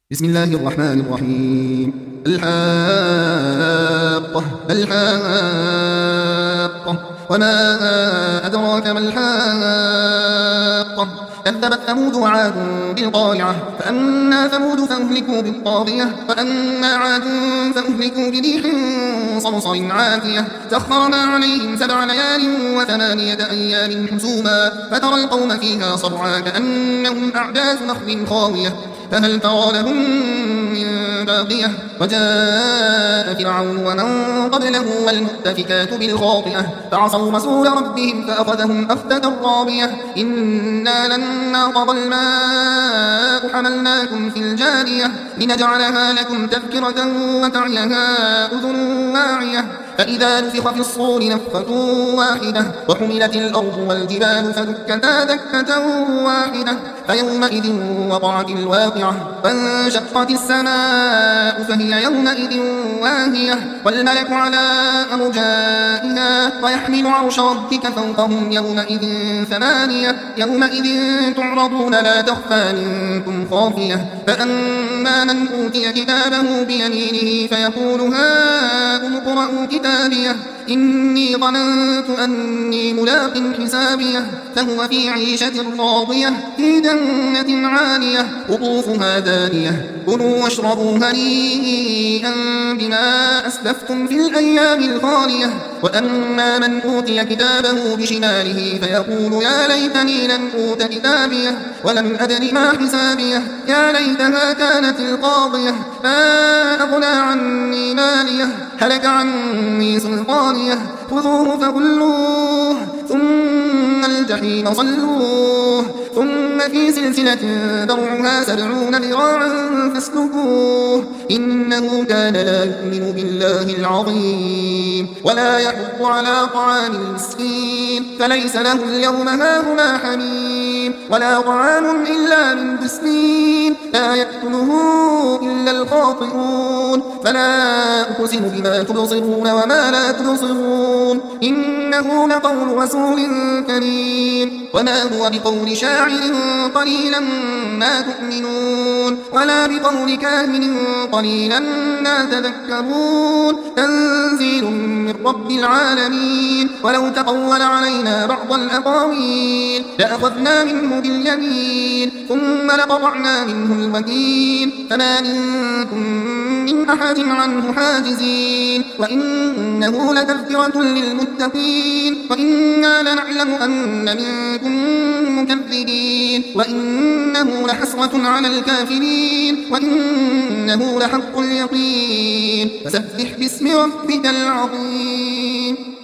بسم الله الرحمن الرحيم. الحاقة الحاقة وما أدراك ما الحاقة. كذبت ثمود وعاد بالقارعة فأما ثمود فأهلكوا بالطاغية وأما عاد فأهلكوا بريح صرصر عاتية سخرنا عليهم 7 ليال و8 أيام حسوما فترى القوم فيها صرعا كأنهم أعجاز نخل خاوية فهل ترى لهم من باقية. وجاء فرعون ومن قبله والمؤتفكات بالخاطئة فعصوا رسول ربهم فأخذهم أخذة رابية. إنا لما قضى الماء حملناكم في الجارية لنجعلها لكم تذكرة وتعيها أذن واعية فإذا نفخ في الصور نفخة واحدة وحملت الأرض والجبال فدكتا دكة واحدة فيومئذ وقعت الواقعة وانشقت السماء فهي يومئذ واهية والملك على أرجائها ويحمل عرش ربك فوقهم يومئذ 8 يومئذ تعرضون لا تخفى منكم خافية فأما من أوتي كتابه بيمينه فيقول هاؤم اقرءوا كتابيه إني ظننت أني ملاق حسابيه فهو في عيشة راضية في جنة عالية قطوفها دانية كلوا واشربوا هنيئا بما أسلفتم في الأيام الخالية. وأما من أوتي كتابه بشماله فيقول يا ليتني لم أوت كتابيه ولم أدر ما حسابيه يا ليتها كانت القاضية ما أغنى عني ماليه هلك عني سلطانيه خذوه فغلوه ثم الجحيم صلوه ثم في سلسلة ذرعها 70 ذراعا فاسلكوه إنه كان لا يؤمن بالله العظيم ولا يحض على طعام المسكين فليس له اليوم هاهنا حميم ولا طعام إلا من غسلين لا يأكله إلا الخاطئون فلا أقسم بما تبصرون وما لا تبصرون إنه لقول رسول كريم وما هو بقول شاعر قليلا ما تؤمنون ولا بقول كاهن قليلا ما تذكرون تنزيل من رب العالمين ولو تقول علينا بعض الأقاويل لأخذنا منه باليمين ثم لقطعنا منه الوتين فما منكم من أحد عنه حاجزين وإنه لتذكرة للمتقين وإنا لنعلم أن منكم مكذبين وإنه لحسرة على الكافرين وإنه لحق اليقين فسبح باسم ربك العظيم.